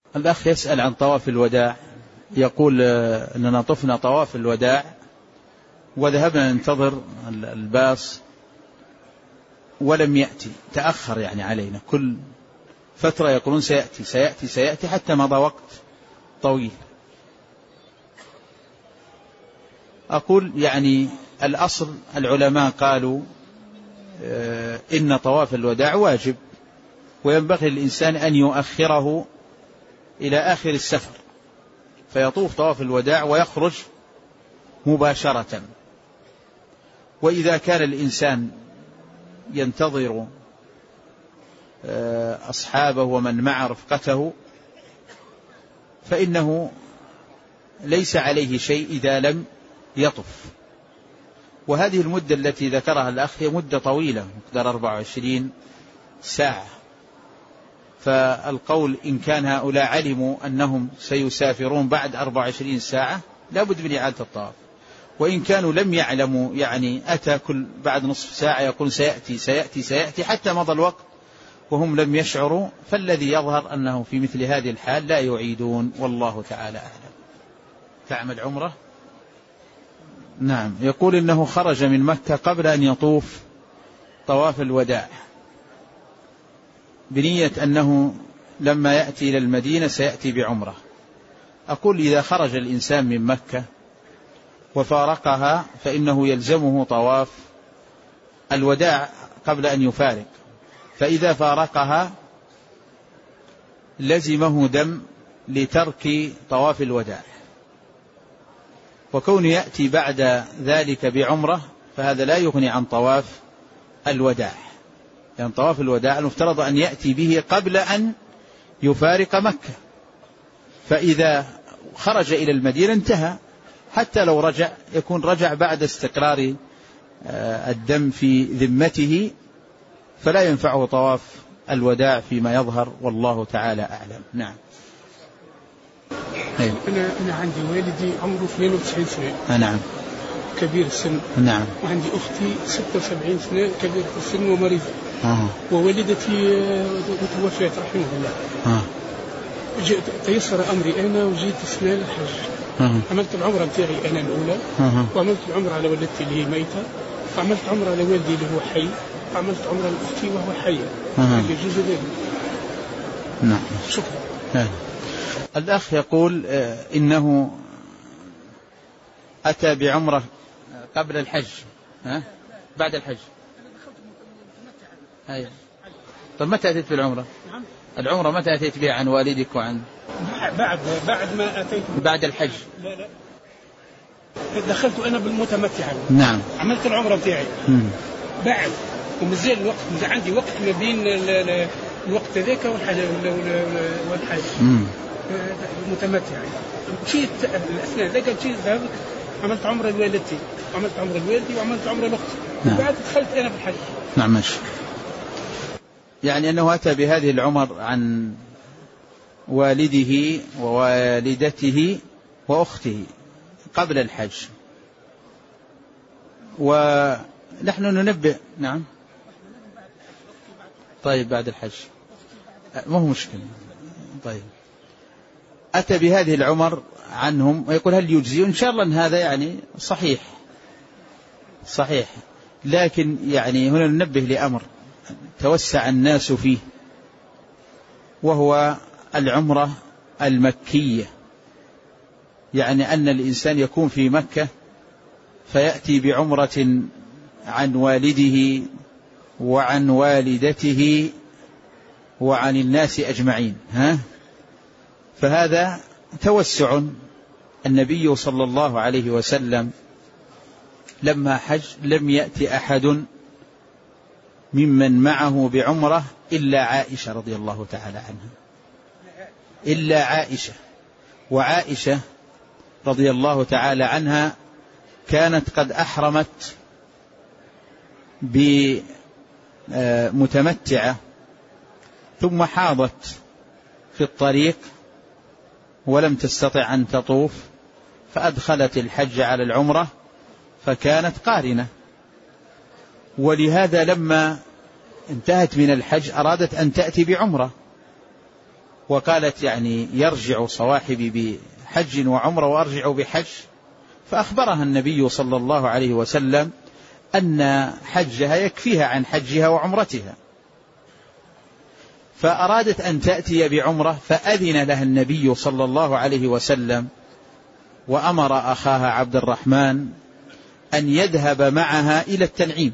الأخ يسأل عن طواف الوداع، يقول أننا طفنا طواف الوداع وذهبنا ننتظر الباص ولم يأتي، تأخر يعني علينا، كل فترة يقولون سيأتي سيأتي سيأتي حتى مضى وقت طويل. أقول يعني الأصل العلماء قالوا إن طواف الوداع واجب، وينبغي للإنسان أن يؤخره إلى آخر السفر فيطوف طواف الوداع ويخرج مباشرة. وإذا كان الإنسان ينتظر أصحابه ومن مع رفقته فإنه ليس عليه شيء إذا لم يطف. وهذه المدة التي ذكرها الأخ هي مدة طويلة مقدار 24 ساعة، فالقول إن كان هؤلاء علموا أنهم سيسافرون بعد 24 ساعة لا بد من إعادة الطواف، وإن كانوا لم يعلموا يعني أتى كل بعد نصف ساعة يقول سيأتي سيأتي سيأتي حتى مضى الوقت وهم لم يشعروا، فالذي يظهر أنه في مثل هذه الحال لا يعيدون، والله تعالى أعلم. تعمل عمرة؟ نعم. يقول إنه خرج من مكة قبل أن يطوف طواف الوداع بنية أنه لما يأتي إلى المدينة سيأتي بعمرة. أقول إذا خرج الإنسان من مكة وفارقها فإنه يلزمه طواف الوداع قبل أن يفارق، فإذا فارقها لزمه دم لترك طواف الوداع، وكون يأتي بعد ذلك بعمرة فهذا لا يغني عن طواف الوداع، يعني طواف الوداع المفترض أن يأتي به قبل أن يفارق مكة، فإذا خرج إلى المدينة انتهى، حتى لو رجع يكون رجع بعد استقرار الدم في ذمته، فلا ينفعه طواف الوداع فيما يظهر، والله تعالى أعلم. نعم. أنا عندي والدي عمره 92 سنة. نعم. كبير السن. نعم. وعندي أختي 76 سنة كبيرة السن ومريضة. ووالدتي توفيت رحمه الله. تيسر أمري أنا وجيت السنة للحج. عملت العمرة بتاعي أنا الأولى، وعملت العمرة على والدتي اللي هي ميتة، وعملت عمرة على والدي اللي هو حي، وعملت عمرة لأختي وهو حي. يجوز ذلك. نعم. شكرا. الأخ يقول إنه أتى بعمرة قبل الحج، بعد الحج. أيوة. طب متى أتيت بالعمرة؟ العمرة متى أتيت بها عن والدك وعن؟ بعد ما أتيت. بعد الحج. لا دخلت أنا بالمتمتع. نعم. عملت العمرة بتاعي. بعد ومازال الوقت، عندي وقت ما بين الوقت ذاك والحج. متمتع. مشيت الأثناء ذاك ذهبت عملت عمرة لوالدتي، وعملت عمرة لوالدي، وعملت عمرة لأختي. وبعد دخلت أنا بالحج. نعم ماشي. يعني أنه أتى بهذه العمر عن والده ووالدته وأخته قبل الحج، ونحن ننبه. نعم. طيب بعد الحج ما هو مشكلة. طيب أتى بهذه العمر عنهم ويقول هل يجزي؟ إن شاء الله أن هذا يعني صحيح، لكن يعني هنا ننبه لأمر توسع الناس فيه، وهو العمرة المكية، يعني أن الإنسان يكون في مكة فيأتي بعمرة عن والده وعن والدته وعن الناس أجمعين، فهذا توسع. النبي صلى الله عليه وسلم لما حج لم يأتي أحد ممن معه بعمرة إلا عائشة رضي الله تعالى عنها، إلا عائشة. وعائشة رضي الله تعالى عنها كانت قد أحرمت بمتمتعة ثم حاضت في الطريق ولم تستطع أن تطوف، فأدخلت الحج على العمرة فكانت قارنة، ولهذا لما انتهت من الحج أرادت أن تأتي بعمرة، وقالت يعني يرجع صواحبي بحج وعمرة وأرجع بحج، فأخبرها النبي صلى الله عليه وسلم أن حجها يكفيها عن حجها وعمرتها، فأرادت أن تأتي بعمرة، فأذن لها النبي صلى الله عليه وسلم وأمر أخاها عبد الرحمن أن يذهب معها إلى التنعيم،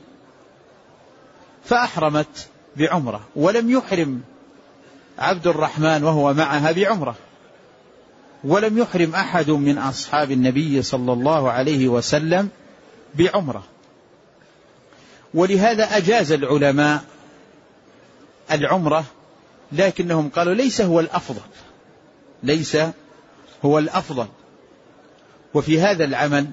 فأحرمت بعمرة، ولم يحرم عبد الرحمن وهو معها بعمرة، ولم يحرم أحد من أصحاب النبي صلى الله عليه وسلم بعمرة. ولهذا أجاز العلماء العمرة، لكنهم قالوا ليس هو الأفضل، ليس هو الأفضل. وفي هذا العمل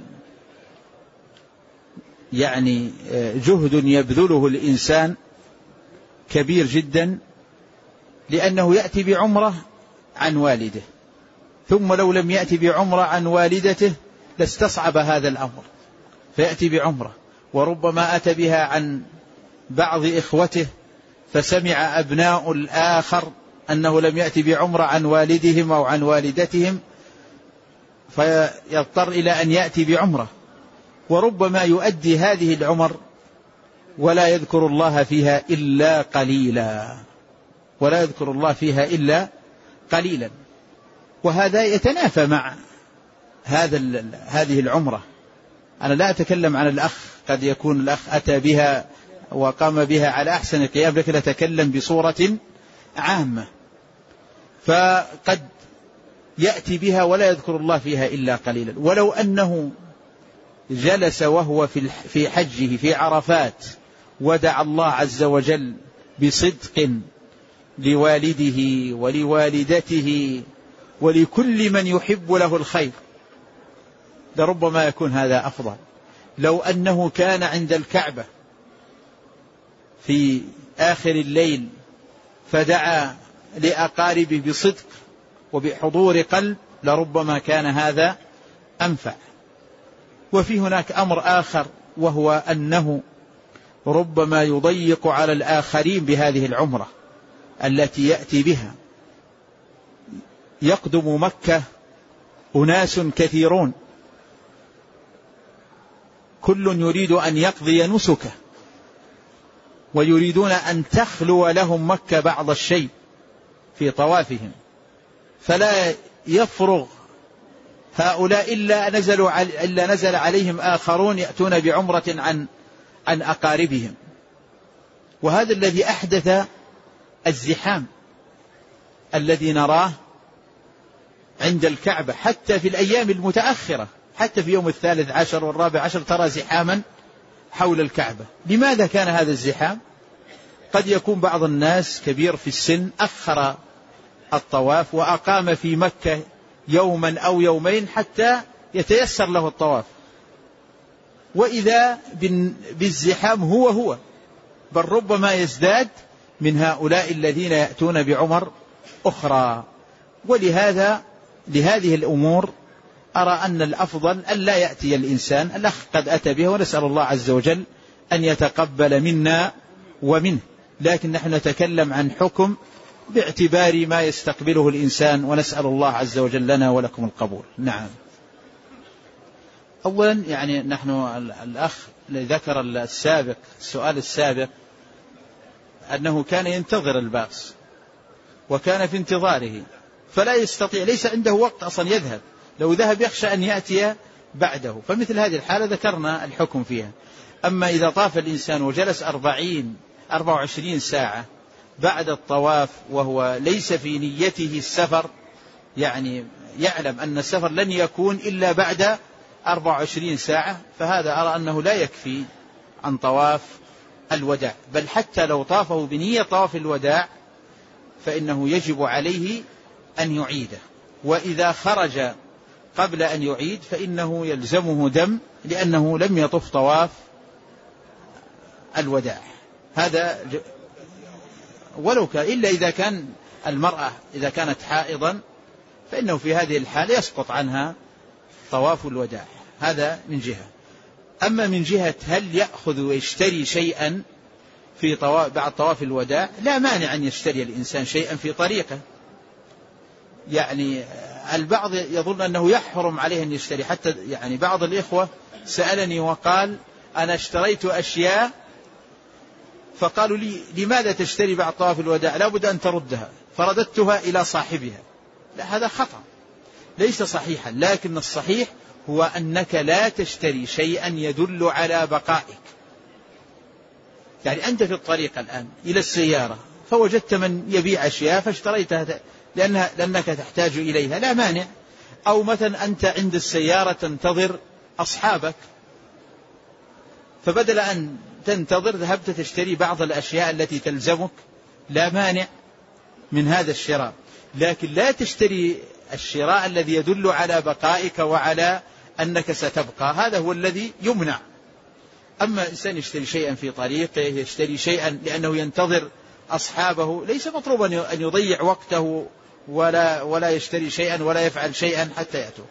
يعني جهد يبذله الإنسان كبير جدا، لأنه يأتي بعمرة عن والده، ثم لو لم يأتي بعمرة عن والدته لاستصعب هذا الأمر، فيأتي بعمرة، وربما أتى بها عن بعض إخوته، فسمع أبناء الآخر أنه لم يأتي بعمرة عن والدهم أو عن والدتهم، فيضطر إلى أن يأتي بعمرة، وربما يؤدي هذه العمر ولا يذكر الله فيها إلا قليلا، ولا يذكر الله فيها إلا قليلا. وهذا يتنافى مع هذه العمرة. أنا لا أتكلم عن الأخ، قد يكون الأخ أتى بها وقام بها على أحسن القيام، لكن أتكلم بصورة عامة، فقد يأتي بها ولا يذكر الله فيها إلا قليلا. ولو أنه جلس وهو في حجه في عرفات ودعا الله عز وجل بصدق لوالده ولوالدته ولكل من يحب له الخير، لربما يكون هذا أفضل. لو أنه كان عند الكعبة في آخر الليل فدعا لأقاربه بصدق وبحضور قلب، لربما كان هذا أنفع. وفي هناك أمر آخر، وهو أنه ربما يضيق على الآخرين بهذه العمرة التي يأتي بها. يقدم مكة أناس كثيرون، كل يريد أن يقضي نسكه، ويريدون أن تخلو لهم مكة بعض الشيء في طوافهم، فلا يفرغ هؤلاء إلا نزل عليهم آخرون يأتون بعمرة عن أقاربهم. وهذا الذي أحدث الزحام الذي نراه عند الكعبة حتى في الأيام المتأخرة، حتى في يوم 13 و14 ترى زحاما حول الكعبة. لماذا كان هذا الزحام؟ قد يكون بعض الناس كبير في السن أخر الطواف وأقام في مكة يوما أو يومين حتى يتيسر له الطواف، وإذا بالزحام هو بل ربما يزداد من هؤلاء الذين يأتون بعمر أخرى. ولهذا لهذه الأمور أرى أن الأفضل أن لا يأتي الإنسان. الأخ قد أتى به، ونسأل الله عز وجل أن يتقبل منا ومنه، لكن نحن نتكلم عن حكم باعتبار ما يستقبله الإنسان، ونسأل الله عز وجل لنا ولكم القبول. نعم. أولا يعني نحن الأخ ذكر السؤال السابق أنه كان ينتظر الباص وكان في انتظاره، فلا يستطيع، ليس عنده وقت أصلا يذهب، لو ذهب يخشى أن يأتي بعده، فمثل هذه الحالة ذكرنا الحكم فيها. أما إذا طاف الإنسان وجلس 24 ساعة بعد الطواف وهو ليس في نيته السفر، يعني يعلم أن السفر لن يكون إلا بعد 24 ساعة، فهذا أرى أنه لا يكفي عن طواف الوداع، بل حتى لو طافه بنية طواف الوداع فإنه يجب عليه أن يعيده، وإذا خرج قبل أن يعيد فإنه يلزمه دم، لأنه لم يطف طواف الوداع. هذا ولو كان، إلا إذا كان المرأة إذا كانت حائضا فإنه في هذه الحالة يسقط عنها طواف الوداع. هذا من جهة. أما من جهة هل يأخذ ويشتري شيئا في بعد طواف الوداع، لا مانع أن يشتري الإنسان شيئا في طريقه، يعني البعض يظن أنه يحرم عليه أن يشتري، حتى يعني بعض الإخوة سألني وقال أنا اشتريت أشياء فقالوا لي لماذا تشتري بعد طواف الوداع، لا بد أن تردها، فرددتها إلى صاحبها. لا، هذا خطأ ليس صحيحا، لكن الصحيح هو أنك لا تشتري شيئا يدل على بقائك. يعني أنت في الطريق الآن إلى السيارة فوجدت من يبيع أشياء فاشتريتها لأنك تحتاج إليها، لا مانع. أو مثلا أنت عند السيارة تنتظر أصحابك، فبدل أن تنتظر ذهبت تشتري بعض الأشياء التي تلزمك، لا مانع من هذا الشراء، لكن لا تشتري الشراء الذي يدل على بقائك وعلى أنك ستبقى، هذا هو الذي يمنع. أما إنسان يشتري شيئا في طريقه، يشتري شيئا لأنه ينتظر أصحابه، ليس مطلوبا أن يضيع وقته ولا يشتري شيئا ولا يفعل شيئا حتى يأتوا.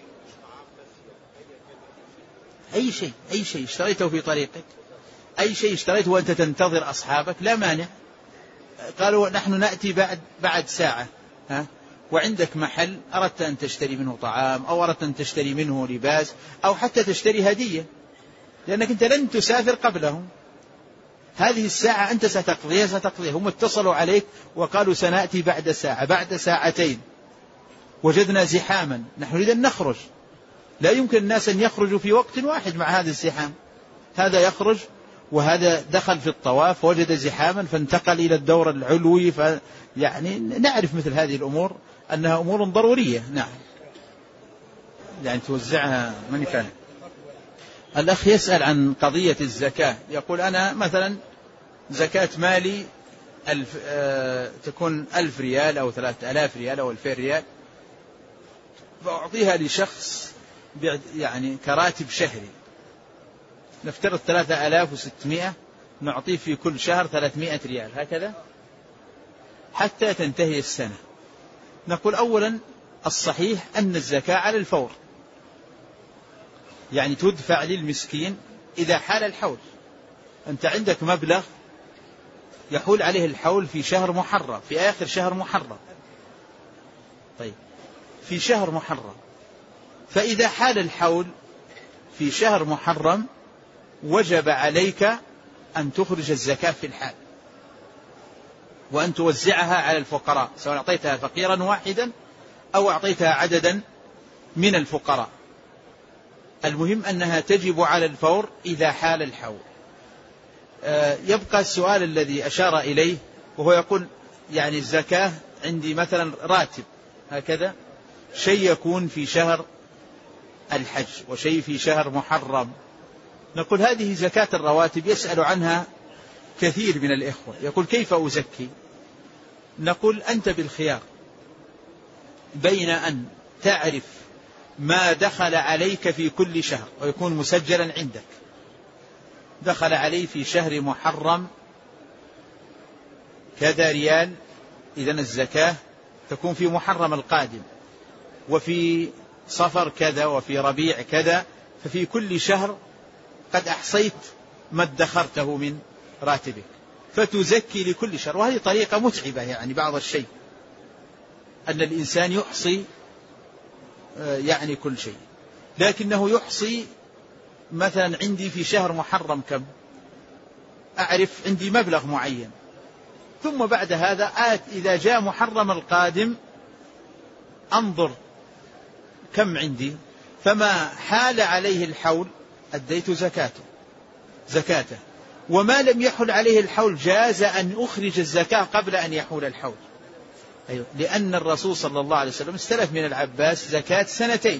أي شيء اشتريته في طريقك، أي شيء اشتريته وأنت تنتظر أصحابك، لا مانع. قالوا نحن نأتي بعد ساعة، وعندك محل أردت أن تشتري منه طعام أو أردت أن تشتري منه لباس أو حتى تشتري هدية، لأنك أنت لن تسافر قبلهم، هذه الساعة أنت ستقضيها. هم اتصلوا عليك وقالوا سنأتي بعد ساعة، بعد ساعتين وجدنا زحاما، نحن نريد أن نخرج، لا يمكن الناس أن يخرجوا في وقت واحد مع هذا الزحام، هذا يخرج وهذا دخل في الطواف وجد زحاما فانتقل إلى الدور العلوي. يعني نعرف مثل هذه الأمور أنها أمور ضرورية. نعم، يعني توزعها من كان. الأخ يسأل عن قضية الزكاة، يقول أنا مثلا زكاة مالي تكون 1000 ريال أو 3000 ريال أو 2000 ريال، فأعطيها لشخص يعني كراتب شهري، نفترض 3600 نعطيه في كل شهر 300 ريال هكذا حتى تنتهي السنة. نقول أولا الصحيح أن الزكاة على الفور، يعني تدفع للمسكين إذا حال الحول. أنت عندك مبلغ يحول عليه الحول في شهر محرم، في آخر شهر محرم، طيب في شهر محرم، فإذا حال الحول في شهر محرم وجب عليك أن تخرج الزكاة في الحال وأن توزعها على الفقراء، سواء أعطيتها فقيرا واحدا أو أعطيتها عددا من الفقراء، المهم أنها تجب على الفور إذا حال الحول. يبقى السؤال الذي أشار إليه، وهو يقول يعني الزكاة عندي مثلا راتب هكذا، شيء يكون في شهر الحج وشيء في شهر محرم. نقول هذه زكاة الرواتب يسأل عنها كثير من الإخوة، يقول كيف أزكي؟ نقول أنت بالخيار بين أن تعرف ما دخل عليك في كل شهر ويكون مسجلا عندك، دخل علي في شهر محرم كذا ريال، إذن الزكاة تكون في محرم القادم، وفي صفر كذا، وفي ربيع كذا، ففي كل شهر قد أحصيت ما ادخرته من راتبك فتزكي لكل شهر. وهذه طريقة متعبة يعني بعض الشيء، أن الإنسان يحصي يعني كل شيء، لكنه يحصي مثلا عندي في شهر محرم كم، أعرف عندي مبلغ معين، ثم بعد هذا إذا جاء محرم القادم أنظر كم عندي، فما حال عليه الحول أديت زكاته، وما لم يحل عليه الحول جاز أن أخرج الزكاة قبل أن يحول الحول. أيوة، لأن الرسول صلى الله عليه وسلم استلف من العباس زكاة 2 سنين،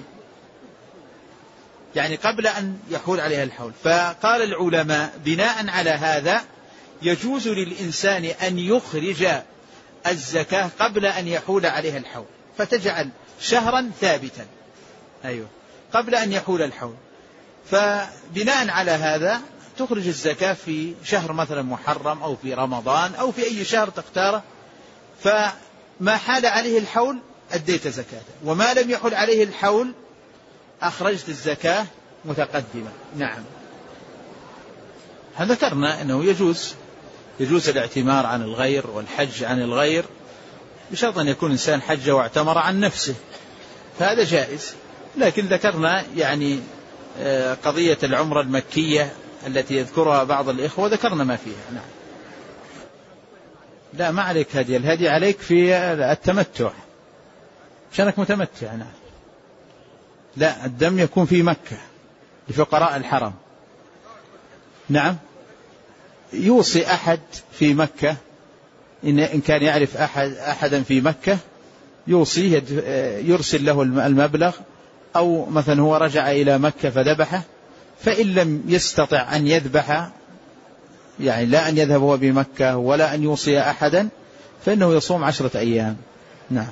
يعني قبل أن يحول عليها الحول. فقال العلماء بناء على هذا يجوز للإنسان أن يخرج الزكاة قبل أن يحول عليها الحول، فتجعل شهرا ثابتا، أيوة، قبل أن يحول الحول. فبناء على هذا تخرج الزكاة في شهر مثلا محرم أو في رمضان أو في أي شهر تختاره، فما حال عليه الحول أديت زكاته، وما لم يحل عليه الحول أخرجت الزكاة متقدمة. نعم، ذكرنا أنه يجوز الاعتمار عن الغير والحج عن الغير، بشرط أن يكون إنسان حج واعتمر عن نفسه، فهذا جائز. لكن ذكرنا يعني قضية العمرة المكية التي يذكرها بعض الإخوة ذكرنا ما فيها. نعم. لا ما عليك هدي، الهدي عليك في التمتع عشانك متمتع. نعم. لا الدم يكون في مكة لفقراء الحرم. نعم. يوصي أحد في مكة إن كان يعرف أحدا في مكة يوصيه يرسل له المبلغ، أو مثلا هو رجع إلى مكة فذبحه، فإن لم يستطع أن يذبح يعني لا أن يذهب هو بمكة ولا أن يوصي أحدا فإنه يصوم 10 أيام. نعم.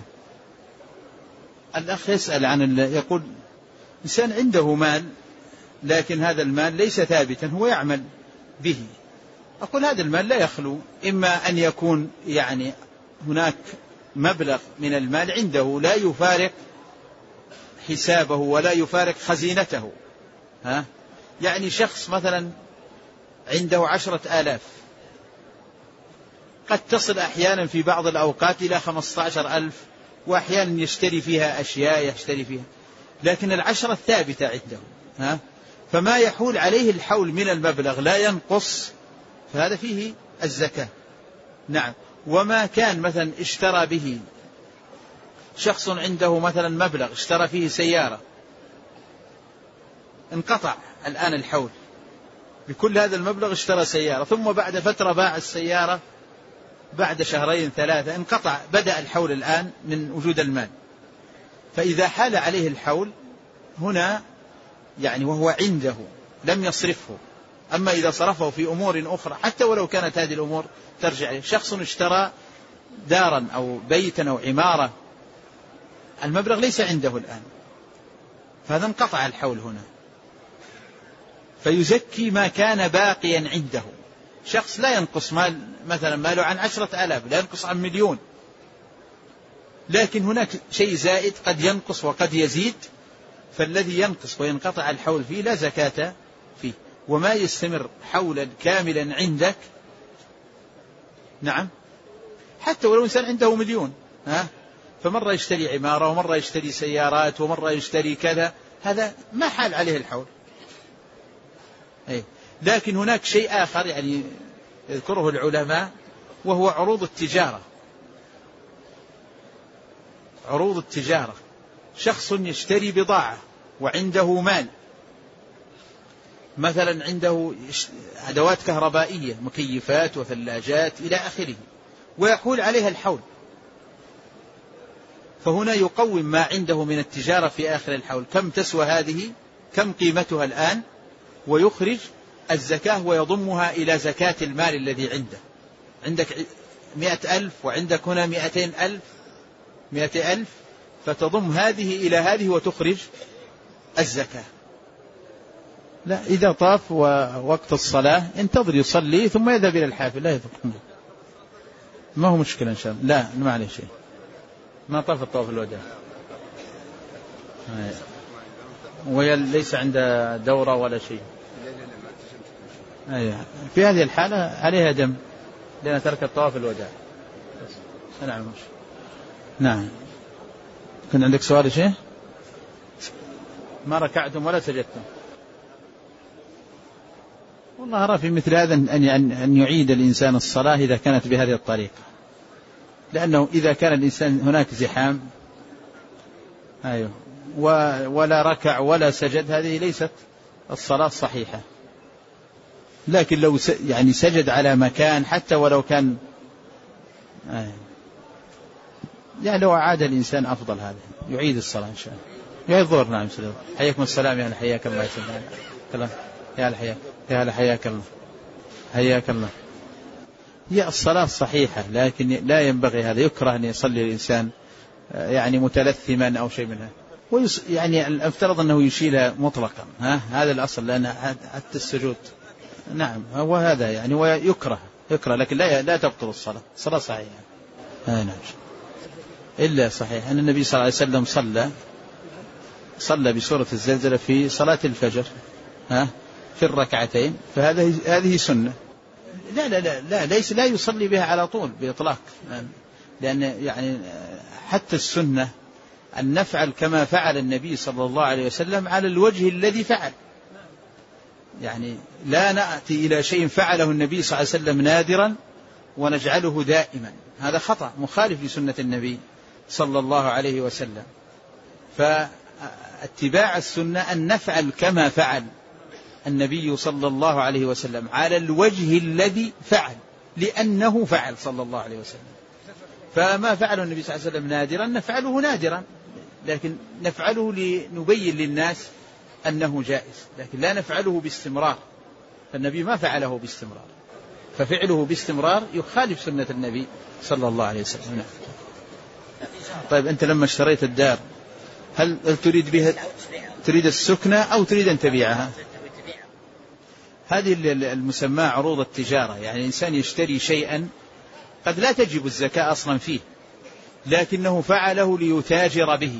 الأخ يسأل عن يقول إنسان عنده مال لكن هذا المال ليس ثابتا هو يعمل به. أقول هذا المال لا يخلو إما أن يكون يعني هناك مبلغ من المال عنده لا يفارق حسابه ولا يفارق خزينته. يعني شخص مثلا عنده 10,000 قد تصل أحيانا في بعض الأوقات إلى 15,000 وأحيانا يشتري فيها أشياء يشتري فيها، لكن 10 ثابتة عنده فما يحول عليه الحول من المبلغ لا ينقص، فهذا فيه الزكاة. نعم. وما كان مثلا اشترى به شخص عنده مثلا مبلغ اشترى فيه سيارة انقطع الآن الحول بكل هذا المبلغ اشترى سيارة، ثم بعد فترة باع السيارة بعد 2-3 انقطع، بدأ الحول الآن من وجود المال. فإذا حال عليه الحول هنا يعني وهو عنده لم يصرفه. أما إذا صرفه في أمور أخرى حتى ولو كانت هذه الأمور ترجع عليه، شخص اشترى دارا أو بيتا أو عمارة المبلغ ليس عنده الآن، فهذا انقطع الحول هنا، فيزكي ما كان باقيا عنده. شخص لا ينقص مال مثلا ماله عن 10,000 لا ينقص عن 1,000,000، لكن هناك شيء زائد قد ينقص وقد يزيد، فالذي ينقص وينقطع الحول فيه لا زكاة فيه. وما يستمر حولا كاملا عندك نعم حتى ولو إنسان عنده 1,000,000 فمرة يشتري عمارة ومرة يشتري سيارات ومرة يشتري كذا، هذا ما حال عليه الحول. لكن هناك شيء آخر يعني يذكره العلماء وهو عروض التجارة. عروض التجارة، شخص يشتري بضاعة وعنده مال، مثلا عنده أدوات كهربائية مكيفات وثلاجات إلى آخره، ويحول عليها الحول، فهنا يقوم ما عنده من التجارة في آخر الحول، كم تسوى هذه، كم قيمتها الآن، ويخرج الزكاة ويضمها إلى زكاة المال الذي عنده. عندك 100,000 وعندك هنا 200,000 فتضم هذه إلى هذه وتخرج الزكاة. لا إذا طاف ووقت الصلاة انتظر يصلي ثم يذهب إلى الحافل لا يذكر، ما هو مشكلة إن شاء الله. لا ما عليه شيء، ما طاف الطواف الوداع وليس عنده دورة ولا شيء. في هذه الحالة عليها دم لأن ترك الطواف الوداع. نعم. كان عندك سؤال شيء؟ ما ركعتم ولا سجدتم؟ والله أرى في مثل هذا أن يعيد الإنسان الصلاة إذا كانت بهذه الطريقة، لأنه إذا كان الإنسان هناك زحام ولا ركع ولا سجد هذه ليست الصلاة صحيحة. لكن لو يعني سجد على مكان حتى ولو كان يعني لو عاد الإنسان أفضل، هذا يعيد الصلاة إن شاء الله. يا الظهر. نعم. حياكم السلام يا حياك الله يا الحياك يا هلا حياك الله حياك الله. هي الصلاة صحيحة لكن لا ينبغي هذا، يكره أن يصلي الإنسان يعني متلثما أو شيء منها، يعني افترض أنه يشيلها مطلقا، هذا الأصل، لأن حتى السجود نعم هو هذا يعني ويكره لكن لا تبطل الصلاة صحيحة. نعم. إلا صحيح أن النبي صلى الله عليه وسلم صلى بسورة الزلزلة في صلاة الفجر في الركعتين، هذه سنة. لا يصلي بها على طول بإطلاق، لأن يعني حتى السنة أن نفعل كما فعل النبي صلى الله عليه وسلم على الوجه الذي فعل. يعني لا نأتي إلى شيء فعله النبي صلى الله عليه وسلم نادرا ونجعله دائما، هذا خطأ مخالف لسنة النبي صلى الله عليه وسلم. فاتباع السنة أن نفعل كما فعل النبي صلى الله عليه وسلم على الوجه الذي فعل، لأنه فعل صلى الله عليه وسلم. فما فعله النبي صلى الله عليه وسلم نادرا نفعله نادرا، لكن نفعله لنبين للناس أنه جائز، لكن لا نفعله باستمرار، فالنبي ما فعله باستمرار، ففعله باستمرار يخالف سنة النبي صلى الله عليه وسلم. طيب أنت لما اشتريت الدار هل تريد بها تريد السكنة أو تريد أن تبيعها؟ هذه المسمى عروض التجارة، يعني الإنسان يشتري شيئا قد لا تجب الزكاة أصلا فيه، لكنه فعله ليتاجر به،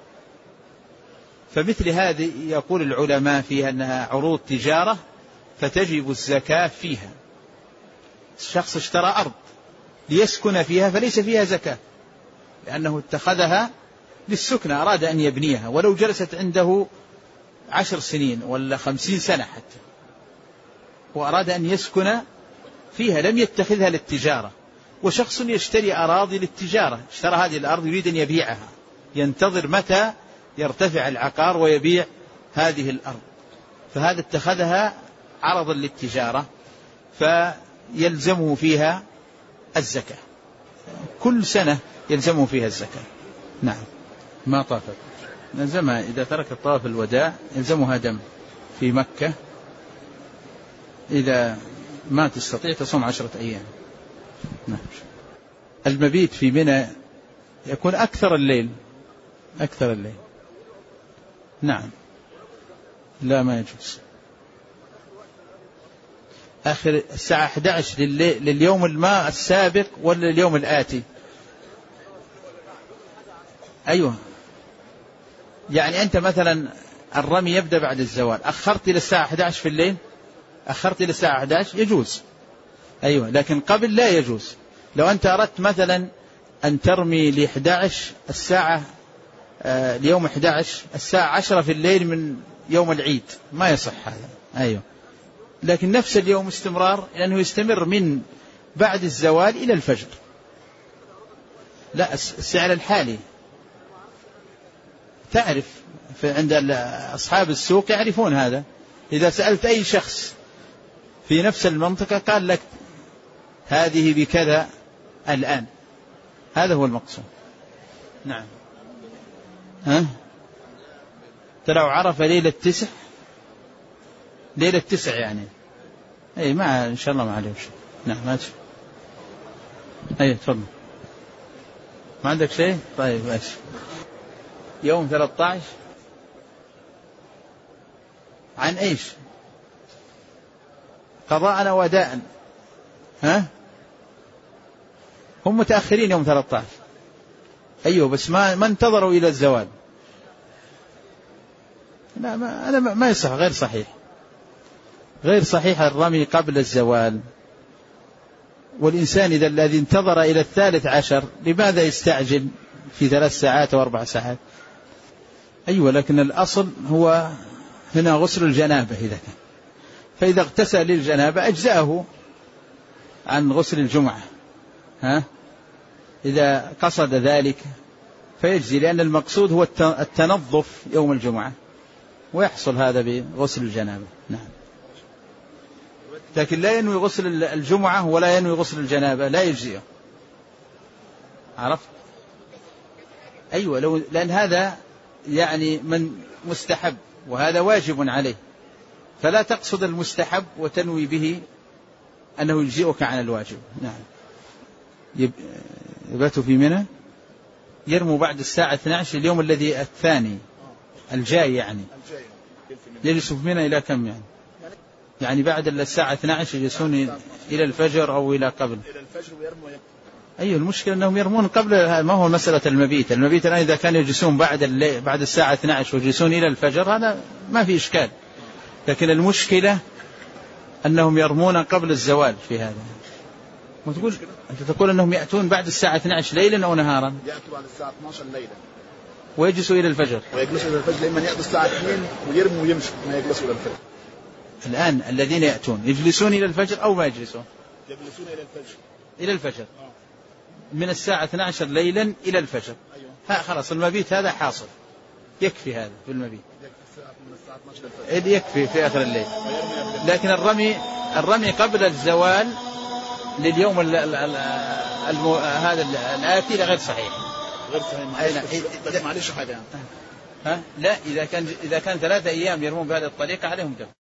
فمثل هذه يقول العلماء فيها أنها عروض تجارة فتجب الزكاة فيها. الشخص اشترى أرض ليسكن فيها فليس فيها زكاة، لأنه اتخذها للسكنة، أراد أن يبنيها ولو جلست عنده 10 سنين ولا 50 سنة حتى، وأراد أن يسكن فيها لم يتخذها للتجارة. وشخص يشتري أراضي للتجارة، اشترى هذه الأرض يريد أن يبيعها، ينتظر متى يرتفع العقار ويبيع هذه الأرض، فهذا اتخذها عرضا للتجارة فيلزمه فيها الزكاة، كل سنة يلزمه فيها الزكاة. نعم. ما طافت نلزمها إذا ترك طواف الوداع يلزمها دم في مكة، إذا ما تستطيع تصوم 10 أيام. نعم. المبيت في منى يكون أكثر الليل. نعم. لا ما يجوز. آخر الساعة 11 لليوم السابق ولا اليوم الآتي؟ أيوة، يعني أنت مثلا الرمي يبدأ بعد الزوال، أخرت إلى الساعة 11 في الليل، أخرت إلى الساعة 11 يجوز. أيوة، لكن قبل لا يجوز. لو أنت أردت مثلا أن ترمي ل11 الساعة اليوم 11 الساعة 10 في الليل من يوم العيد ما يصح هذا. أيوة، لكن نفس اليوم استمرار، لأنه يستمر من بعد الزوال إلى الفجر. لا، السعر الحالي تعرف عند أصحاب السوق يعرفون هذا. إذا سألت أي شخص في نفس المنطقة قال لك هذه بكذا الآن، هذا هو المقصود. نعم. لو عرف ليلة 9 يعني أي ما إن شاء الله ما عليه شيء. نعم ما تشوف. أي تفضل. ما عندك شيء؟ طيب ماشي. يوم 13 عن إيش؟ قضاء وداء. هم متأخرين يوم 13. أيوه، بس ما انتظروا إلى الزوال. لا، ما يصح، غير صحيح الرمي قبل الزوال. والإنسان إذا الذي انتظر إلى 13 لماذا يستعجل في 3 ساعات أو 4 ساعات؟ أيوة، لكن الأصل هو هنا غسل الجنابة إذا كان، فإذا اغتسل للجنابة أجزأه عن غسل الجمعة. إذا قصد ذلك فيجزي، لأن المقصود هو التنظف يوم الجمعة، ويحصل هذا بغسل الجنابة. نعم. لكن لا ينوي غسل الجمعة ولا ينوي غسل الجنابة لا يجزئه. عرفت؟ أيوة، لأن هذا يعني من مستحب وهذا واجب عليه، فلا تقصد المستحب وتنوي به أنه يجزئك عن الواجب. نعم. يبات في منى، يرموا بعد الساعة 12 اليوم الذي الثاني الجاي، يعني يجلسوا في منى إلى كم يعني بعد الساعة 12 يجلسون إلى الفجر أو إلى قبل الفجر ويرموا. أيوة، المشكلة أنهم يرمون قبل، ما هو مسألة المبيت الآن إذا كانوا يجلسون بعد الساعة 12 ويجلسون إلى الفجر هذا ما في إشكال، لكن المشكلة أنهم يرمون قبل الزوال في هذا. أنت تقول أنهم يأتون بعد الساعة 12 ليلا أو نهارا؟ يأتوا بعد الساعة 12 ليلا ويجلسوا إلى الفجر. لما يأتوا الساعة 2 ويرموا ويمشوا، ما يجلسوا إلى الفجر. الآن الذين يأتون يجلسون إلى الفجر أو ما يجلسون؟ يجلسون إلى الفجر. إلى الفجر. من الساعة 12 ليلا إلى الفجر. ها خلاص المبيت هذا حاصل، يكفي هذا في المبيت، يكفي في آخر الليل. لكن الرمي قبل الزوال لليوم هذا الآتي غير صحيح. معلش حاجة. لا إذا كان 3 أيام يرمون بهذه الطريقة عليهم دم.